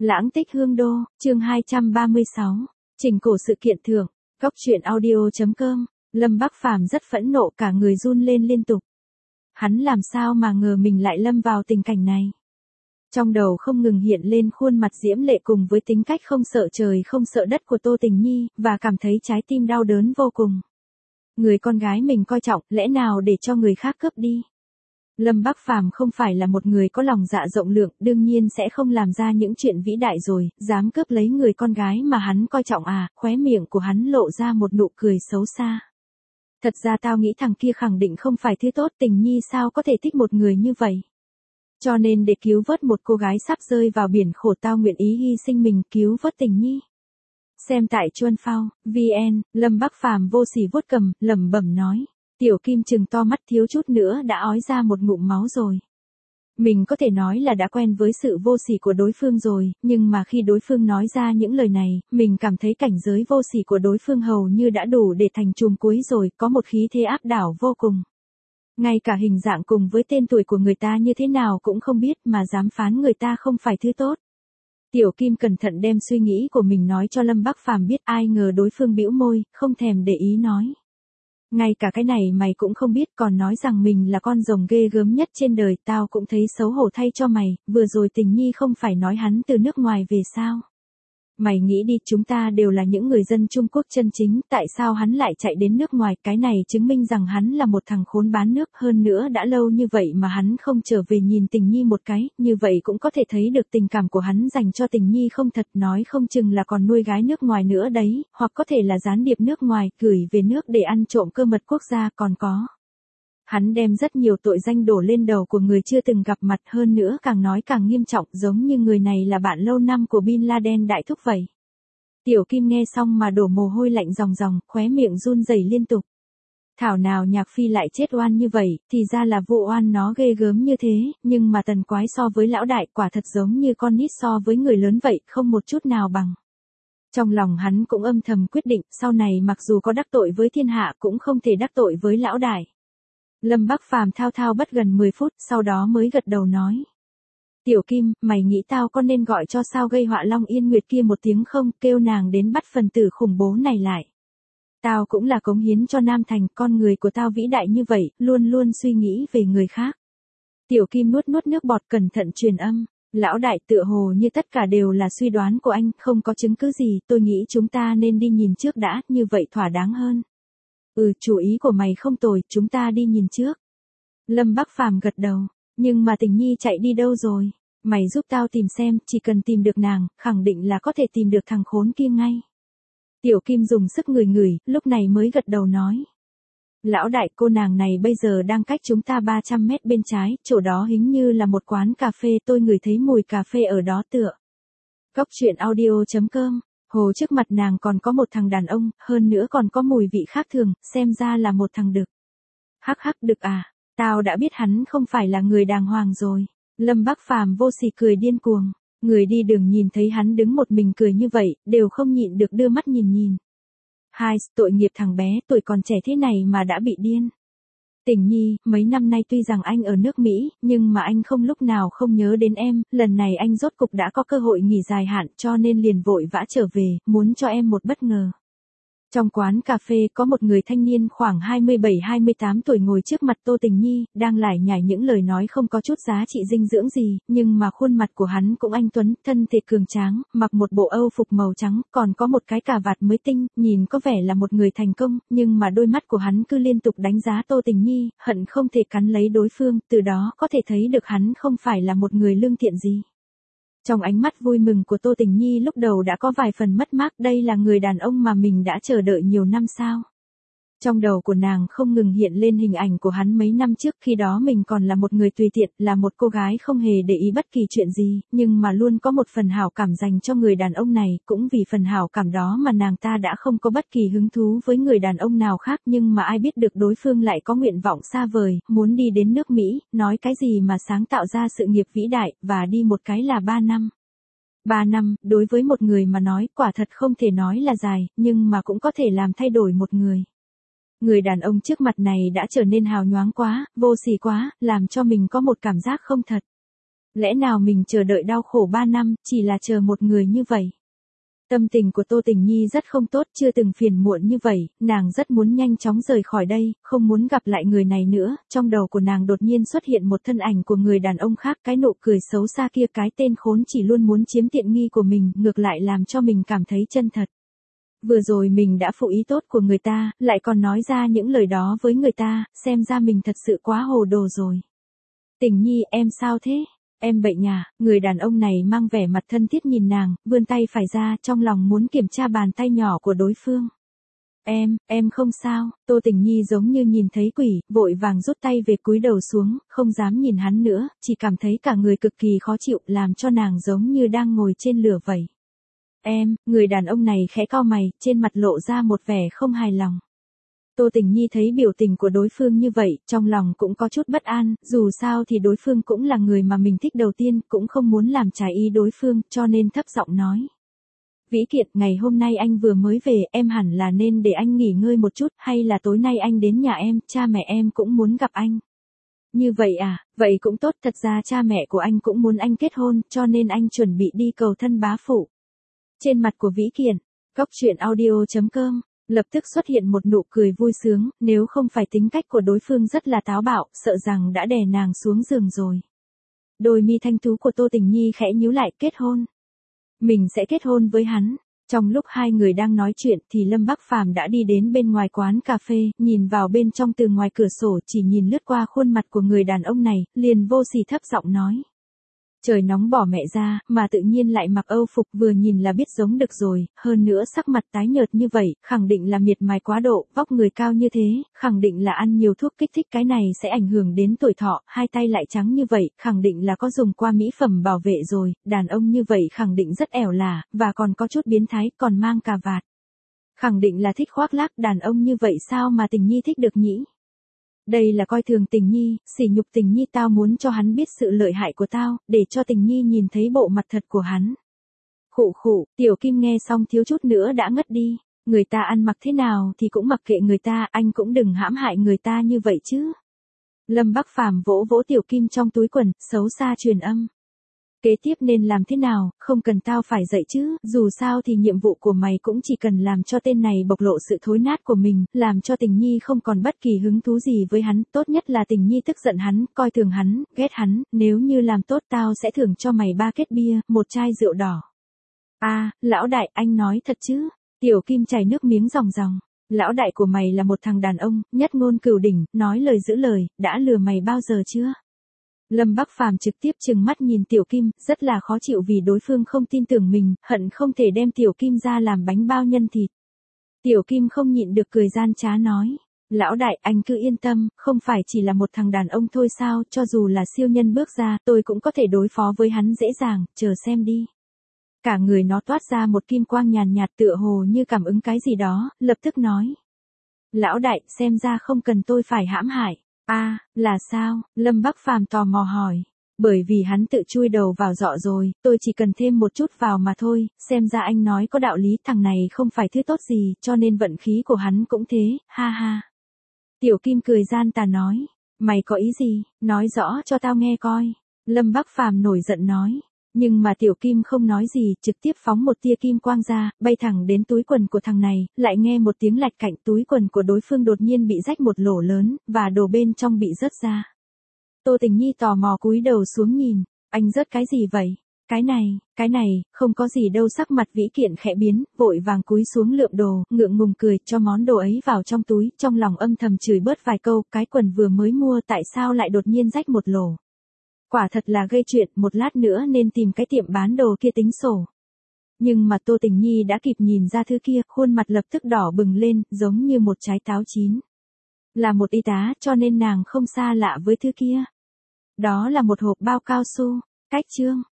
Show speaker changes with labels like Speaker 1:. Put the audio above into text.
Speaker 1: Lãng tích hương đô, chương 236, trình cổ sự kiện thưởng, góc truyện audio.com, Lâm Bắc Phàm rất phẫn nộ cả người run lên liên tục. Hắn làm sao mà ngờ mình lại lâm vào tình cảnh này. Trong đầu không ngừng hiện lên khuôn mặt diễm lệ cùng với tính cách không sợ trời không sợ đất của Tô Tình Nhi, và cảm thấy trái tim đau đớn vô cùng. Người con gái mình coi trọng, lẽ nào để cho người khác cướp đi. Lâm Bắc Phàm không phải là một người có lòng dạ rộng lượng, đương nhiên sẽ không làm ra những chuyện vĩ đại rồi, dám cướp lấy người con gái mà hắn coi trọng à, khóe miệng của hắn lộ ra một nụ cười xấu xa. Thật ra tao nghĩ thằng kia khẳng định không phải thứ tốt, Tình Nhi sao có thể thích một người như vậy. Cho nên để cứu vớt một cô gái sắp rơi vào biển khổ tao nguyện ý hy sinh mình cứu vớt Tình Nhi. Xem tại Chuân Phao, VN, Lâm Bắc Phàm vô sỉ vuốt cầm, lẩm bẩm nói. Tiểu Kim trừng to mắt thiếu chút nữa đã ói ra một ngụm máu rồi. Mình có thể nói là đã quen với sự vô sỉ của đối phương rồi, nhưng mà khi đối phương nói ra những lời này, mình cảm thấy cảnh giới vô sỉ của đối phương hầu như đã đủ để thành chùm cuối rồi, có một khí thế áp đảo vô cùng. Ngay cả hình dạng cùng với tên tuổi của người ta như thế nào cũng không biết mà dám phán người ta không phải thứ tốt. Tiểu Kim cẩn thận đem suy nghĩ của mình nói cho Lâm Bắc Phàm biết, ai ngờ đối phương bĩu môi, không thèm để ý nói. Ngay cả cái này mày cũng không biết, còn nói rằng mình là con rồng ghê gớm nhất trên đời, tao cũng thấy xấu hổ thay cho mày, vừa rồi Tình Nhi không phải nói hắn từ nước ngoài về sao? Mày nghĩ đi, chúng ta đều là những người dân Trung Quốc chân chính, tại sao hắn lại chạy đến nước ngoài, cái này chứng minh rằng hắn là một thằng khốn bán nước, hơn nữa đã lâu như vậy mà hắn không trở về nhìn Tình Nhi một cái, như vậy cũng có thể thấy được tình cảm của hắn dành cho Tình Nhi không thật, nói không chừng là còn nuôi gái nước ngoài nữa đấy, hoặc có thể là gián điệp nước ngoài, gửi về nước để ăn trộm cơ mật quốc gia, còn có. Hắn đem rất nhiều tội danh đổ lên đầu của người chưa từng gặp mặt, hơn nữa càng nói càng nghiêm trọng, giống như người này là bạn lâu năm của Bin Laden đại thúc vậy. Tiểu Kim nghe xong mà đổ mồ hôi lạnh ròng ròng, khóe miệng run rẩy liên tục. Thảo nào Nhạc Phi lại chết oan như vậy, thì ra là vụ oan nó ghê gớm như thế, nhưng mà Tần Quái so với lão đại quả thật giống như con nít so với người lớn vậy, không một chút nào bằng. Trong lòng hắn cũng âm thầm quyết định, sau này mặc dù có đắc tội với thiên hạ cũng không thể đắc tội với lão đại. Lâm Bắc Phàm thao thao bất gần 10 phút, sau đó mới gật đầu nói. Tiểu Kim, mày nghĩ tao có nên gọi cho sao gây họa Long Yên Nguyệt kia một tiếng không, kêu nàng đến bắt phần tử khủng bố này lại. Tao cũng là cống hiến cho Nam Thành, con người của tao vĩ đại như vậy, luôn luôn suy nghĩ về người khác. Tiểu Kim nuốt nuốt nước bọt cẩn thận truyền âm. Lão đại, tựa hồ như tất cả đều là suy đoán của anh, không có chứng cứ gì, tôi nghĩ chúng ta nên đi nhìn trước đã, như vậy thỏa đáng hơn. Chủ ý của mày không tồi, chúng ta đi nhìn trước. Lâm Bắc Phàm gật đầu, nhưng mà Tình Nhi chạy đi đâu rồi? Mày giúp tao tìm xem, chỉ cần tìm được nàng, khẳng định là có thể tìm được thằng khốn kia ngay. Tiểu Kim dùng sức ngửi ngửi, lúc này mới gật đầu nói. Lão đại, cô nàng này bây giờ đang cách chúng ta 300 mét bên trái, chỗ đó hình như là một quán cà phê, tôi ngửi thấy mùi cà phê ở đó tựa. Góc truyện audio.com. Hồ trước mặt nàng còn có một thằng đàn ông, hơn nữa còn có mùi vị khác thường, xem ra là một thằng đực. Hắc hắc, đực à, tao đã biết hắn không phải là người đàng hoàng rồi. Lâm Bắc Phàm vô sỉ cười điên cuồng, người đi đường nhìn thấy hắn đứng một mình cười như vậy, đều không nhịn được đưa mắt nhìn nhìn. Hai, tội nghiệp thằng bé, tuổi còn trẻ thế này mà đã bị điên. Tình Nhi, mấy năm nay tuy rằng anh ở nước Mỹ, nhưng mà anh không lúc nào không nhớ đến em, lần này anh rốt cục đã có cơ hội nghỉ dài hạn cho nên liền vội vã trở về, muốn cho em một bất ngờ. Trong quán cà phê có một người thanh niên khoảng 27-28 tuổi ngồi trước mặt Tô Tình Nhi, đang lải nhải những lời nói không có chút giá trị dinh dưỡng gì, nhưng mà khuôn mặt của hắn cũng anh tuấn, thân thể cường tráng, mặc một bộ âu phục màu trắng, còn có một cái cà vạt mới tinh, nhìn có vẻ là một người thành công, nhưng mà đôi mắt của hắn cứ liên tục đánh giá Tô Tình Nhi, hận không thể cắn lấy đối phương, từ đó có thể thấy được hắn không phải là một người lương thiện gì. Trong ánh mắt vui mừng của Tô Tình Nhi lúc đầu đã có vài phần mất mát, đây là người đàn ông mà mình đã chờ đợi nhiều năm sao. Trong đầu của nàng không ngừng hiện lên hình ảnh của hắn mấy năm trước, khi đó mình còn là một người tùy tiện, là một cô gái không hề để ý bất kỳ chuyện gì, nhưng mà luôn có một phần hảo cảm dành cho người đàn ông này, cũng vì phần hảo cảm đó mà nàng ta đã không có bất kỳ hứng thú với người đàn ông nào khác, nhưng mà ai biết được đối phương lại có nguyện vọng xa vời, muốn đi đến nước Mỹ, nói cái gì mà sáng tạo ra sự nghiệp vĩ đại, và đi một cái là 3 năm. 3 năm, đối với một người mà nói, quả thật không thể nói là dài, nhưng mà cũng có thể làm thay đổi một người. Người đàn ông trước mặt này đã trở nên hào nhoáng quá, vô sỉ quá, làm cho mình có một cảm giác không thật. Lẽ nào mình chờ đợi đau khổ 3 năm, chỉ là chờ một người như vậy? Tâm tình của Tô Tình Nhi rất không tốt, chưa từng phiền muộn như vậy, nàng rất muốn nhanh chóng rời khỏi đây, không muốn gặp lại người này nữa, trong đầu của nàng đột nhiên xuất hiện một thân ảnh của người đàn ông khác, cái nụ cười xấu xa kia, cái tên khốn chỉ luôn muốn chiếm tiện nghi của mình, ngược lại làm cho mình cảm thấy chân thật. Vừa rồi mình đã phụ ý tốt của người ta, lại còn nói ra những lời đó với người ta, xem ra mình thật sự quá hồ đồ rồi. Tình Nhi, em sao thế? Em bệnh à? Người đàn ông này mang vẻ mặt thân thiết nhìn nàng, vươn tay phải ra, trong lòng muốn kiểm tra bàn tay nhỏ của đối phương. Em không sao. Tô Tình Nhi giống như nhìn thấy quỷ, vội vàng rút tay về, cúi đầu xuống, không dám nhìn hắn nữa, chỉ cảm thấy cả người cực kỳ khó chịu, làm cho nàng giống như đang ngồi trên lửa vậy. Người đàn ông này khẽ cau mày, trên mặt lộ ra một vẻ không hài lòng. Tô Tình Nhi thấy biểu tình của đối phương như vậy, trong lòng cũng có chút bất an, dù sao thì đối phương cũng là người mà mình thích đầu tiên, cũng không muốn làm trái ý đối phương, cho nên thấp giọng nói. Vĩ Kiệt, ngày hôm nay anh vừa mới về, em hẳn là nên để anh nghỉ ngơi một chút, hay là tối nay anh đến nhà em, cha mẹ em cũng muốn gặp anh. Như vậy à, vậy cũng tốt, thật ra cha mẹ của anh cũng muốn anh kết hôn, cho nên anh chuẩn bị đi cầu thân bá phụ. Trên mặt của Vĩ Kiệt, Góc Truyện Audio.com lập tức xuất hiện một nụ cười vui sướng, nếu không phải tính cách của đối phương rất là táo bạo, sợ rằng đã đè nàng xuống giường rồi. Đôi mi thanh tú của Tô Tình Nhi khẽ nhíu lại, kết hôn. Mình sẽ kết hôn với hắn. Trong lúc hai người đang nói chuyện thì Lâm Bắc Phàm đã đi đến bên ngoài quán cà phê, nhìn vào bên trong từ ngoài cửa sổ, chỉ nhìn lướt qua khuôn mặt của người đàn ông này, liền vô sỉ thấp giọng nói. Trời nóng bỏ mẹ ra, mà tự nhiên lại mặc Âu phục, vừa nhìn là biết giống được rồi, hơn nữa sắc mặt tái nhợt như vậy, khẳng định là miệt mài quá độ, vóc người cao như thế, khẳng định là ăn nhiều thuốc kích thích, cái này sẽ ảnh hưởng đến tuổi thọ, hai tay lại trắng như vậy, khẳng định là có dùng qua mỹ phẩm bảo vệ rồi, đàn ông như vậy khẳng định rất ẻo lả, và còn có chút biến thái, còn mang cà vạt. Khẳng định là thích khoác lác, đàn ông như vậy sao mà Tình Nhi thích được nhỉ? Đây là coi thường Tình Nhi, sỉ nhục Tình Nhi, tao muốn cho hắn biết sự lợi hại của tao, để cho Tình Nhi nhìn thấy bộ mặt thật của hắn. Khụ khụ, Tiểu Kim nghe xong thiếu chút nữa đã ngất đi, người ta ăn mặc thế nào thì cũng mặc kệ người ta, anh cũng đừng hãm hại người ta như vậy chứ. Lâm Bắc Phàm vỗ vỗ Tiểu Kim trong túi quần, xấu xa truyền âm. Kế tiếp nên làm thế nào, không cần tao phải dạy chứ, dù sao thì nhiệm vụ của mày cũng chỉ cần làm cho tên này bộc lộ sự thối nát của mình, làm cho Tình Nhi không còn bất kỳ hứng thú gì với hắn, tốt nhất là Tình Nhi tức giận hắn, coi thường hắn, ghét hắn, nếu như làm tốt tao sẽ thưởng cho mày 3 két bia, 1 chai rượu đỏ. À, lão đại, anh nói thật chứ? Tiểu Kim chảy nước miếng ròng ròng. Lão đại của mày là một thằng đàn ông, nhất ngôn cửu đỉnh, nói lời giữ lời, đã lừa mày bao giờ chưa? Lâm Bắc Phàm trực tiếp trừng mắt nhìn Tiểu Kim, rất là khó chịu vì đối phương không tin tưởng mình, hận không thể đem Tiểu Kim ra làm bánh bao nhân thịt. Tiểu Kim không nhịn được cười gian trá nói. Lão đại, anh cứ yên tâm, không phải chỉ là một thằng đàn ông thôi sao, cho dù là siêu nhân bước ra, tôi cũng có thể đối phó với hắn dễ dàng, chờ xem đi. Cả người nó toát ra một kim quang nhàn nhạt, tựa hồ như cảm ứng cái gì đó, lập tức nói. Lão đại, xem ra không cần tôi phải hãm hại. À, là sao? Lâm Bắc Phàm tò mò hỏi. Bởi vì hắn tự chui đầu vào giọ rồi, tôi chỉ cần thêm một chút vào mà thôi, xem ra anh nói có đạo lý, thằng này không phải thứ tốt gì, cho nên vận khí của hắn cũng thế, ha ha. Tiểu Kim cười gian tà nói, mày có ý gì, nói rõ cho tao nghe coi. Lâm Bắc Phàm nổi giận nói. Nhưng mà Tiểu Kim không nói gì, trực tiếp phóng một tia kim quang ra, bay thẳng đến túi quần của thằng này, lại nghe một tiếng lạch cạnh, túi quần của đối phương đột nhiên bị rách một lỗ lớn, và đồ bên trong bị rớt ra. Tô Tình Nhi tò mò cúi đầu xuống nhìn, anh rớt cái gì vậy? Cái này, không có gì đâu, sắc mặt Vĩ Kiện khẽ biến, vội vàng cúi xuống lượm đồ, ngượng ngùng cười, cho món đồ ấy vào trong túi, trong lòng âm thầm chửi bớt vài câu, cái quần vừa mới mua tại sao lại đột nhiên rách một lỗ. Quả thật là gây chuyện, một lát nữa nên tìm cái tiệm bán đồ kia tính sổ. Nhưng mà Tô Tình Nhi đã kịp nhìn ra thứ kia, khuôn mặt lập tức đỏ bừng lên, giống như một trái táo chín. Là một y tá, cho nên nàng không xa lạ với thứ kia. Đó là một hộp bao cao su. Cách chương